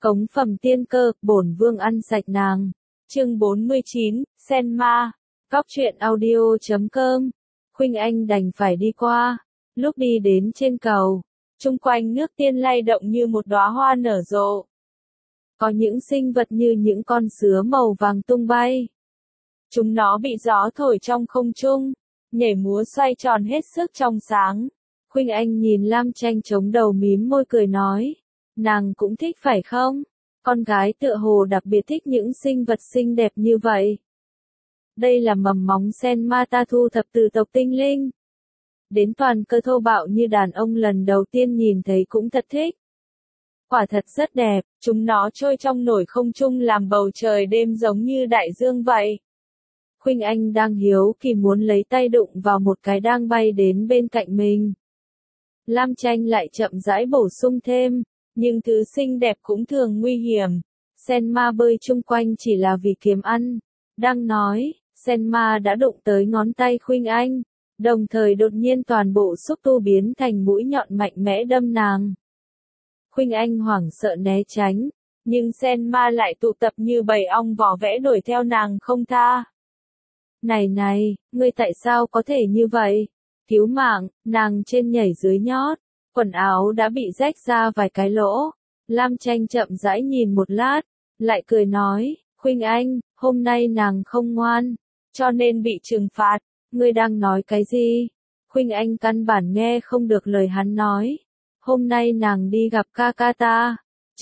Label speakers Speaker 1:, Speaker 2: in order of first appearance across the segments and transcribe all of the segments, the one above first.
Speaker 1: Cống phẩm tiên cơ, bổn vương ăn sạch nàng. Chương 49, Sen Ma. Góc truyện audio.com. Khuynh Anh đành phải đi qua. Lúc đi đến trên cầu, chung quanh nước tiên lay động như một đóa hoa nở rộ. Có những sinh vật như những con sứa màu vàng tung bay. Chúng nó bị gió thổi trong không trung, nhảy múa xoay tròn hết sức trong sáng. Khuynh Anh nhìn Lam Tranh chống đầu mím môi cười nói, nàng cũng thích phải không? Con gái tựa hồ đặc biệt thích những sinh vật xinh đẹp như vậy. Đây là mầm móng sen ma ta thu thập từ tộc tinh linh. Đến toàn cơ thô bạo như đàn ông lần đầu tiên nhìn thấy cũng thật thích. Quả thật rất đẹp, chúng nó trôi trong nổi không trung làm bầu trời đêm giống như đại dương vậy. Khuynh Anh đang hiếu kỳ muốn lấy tay đụng vào một cái đang bay đến bên cạnh mình. Lam Tranh lại chậm rãi bổ sung thêm, nhưng thứ xinh đẹp cũng thường nguy hiểm. Sen ma bơi chung quanh chỉ là vì kiếm ăn. Đang nói, sen ma đã đụng tới ngón tay Khuynh Anh, đồng thời đột nhiên toàn bộ xúc tu biến thành mũi nhọn mạnh mẽ đâm nàng. Khuynh Anh hoảng sợ né tránh, nhưng sen ma lại tụ tập như bầy ong vỏ vẽ đuổi theo nàng không tha. Này, ngươi tại sao có thể như vậy? Cứu mạng, nàng trên nhảy dưới nhót, quần áo đã bị rách ra vài cái lỗ. Lam Tranh chậm rãi nhìn một lát, lại cười nói, Khuynh Anh, hôm nay nàng không ngoan, cho nên bị trừng phạt. Ngươi đang nói cái gì? Khuynh Anh căn bản nghe không được lời hắn nói. Hôm nay nàng đi gặp ca ca ta.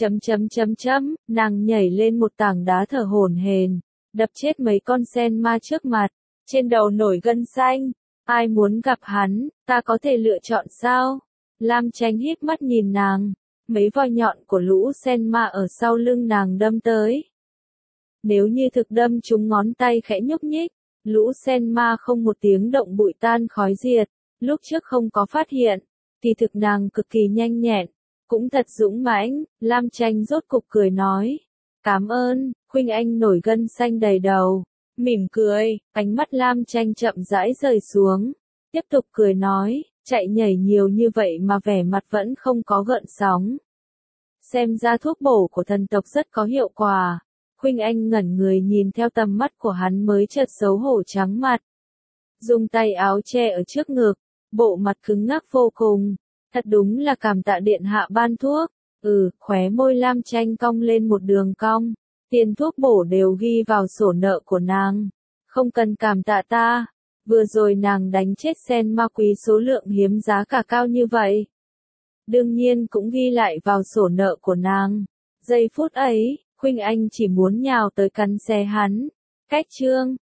Speaker 1: Nàng nhảy lên một tảng đá thở hổn hển, đập chết mấy con sen ma trước mặt, trên đầu nổi gân xanh. Ai muốn gặp hắn, ta có thể lựa chọn sao? Lam Tranh híp mắt nhìn nàng, mấy voi nhọn của lũ sen ma ở sau lưng nàng đâm tới. Nếu như thực đâm chúng ngón tay khẽ nhúc nhích, lũ sen ma không một tiếng động bụi tan khói diệt. Lúc trước không có phát hiện, kỳ thực nàng cực kỳ nhanh nhẹn, cũng thật dũng mãnh. Lam Tranh rốt cục cười nói, cảm ơn. Khuynh Anh nổi gân xanh đầy đầu, mỉm cười, ánh mắt Lam Tranh chậm rãi rời xuống, tiếp tục cười nói, chạy nhảy nhiều như vậy mà vẻ mặt vẫn không có gợn sóng. Xem ra thuốc bổ của thần tộc rất có hiệu quả. Khuynh Anh ngẩn người nhìn theo tầm mắt của hắn mới chợt xấu hổ trắng mặt. Dùng tay áo che ở trước ngực, bộ mặt cứng ngắc vô cùng. Thật đúng là cảm tạ điện hạ ban thuốc. Khóe môi Lam Tranh cong lên một đường cong. Tiền thuốc bổ đều ghi vào sổ nợ của nàng. Không cần cảm tạ ta. Vừa rồi nàng đánh chết sen ma quý số lượng hiếm giá cả cao như vậy. Đương nhiên cũng ghi lại vào sổ nợ của nàng. Giây phút ấy, Khuynh Anh chỉ muốn nhào tới cắn xé hắn. Cách chương.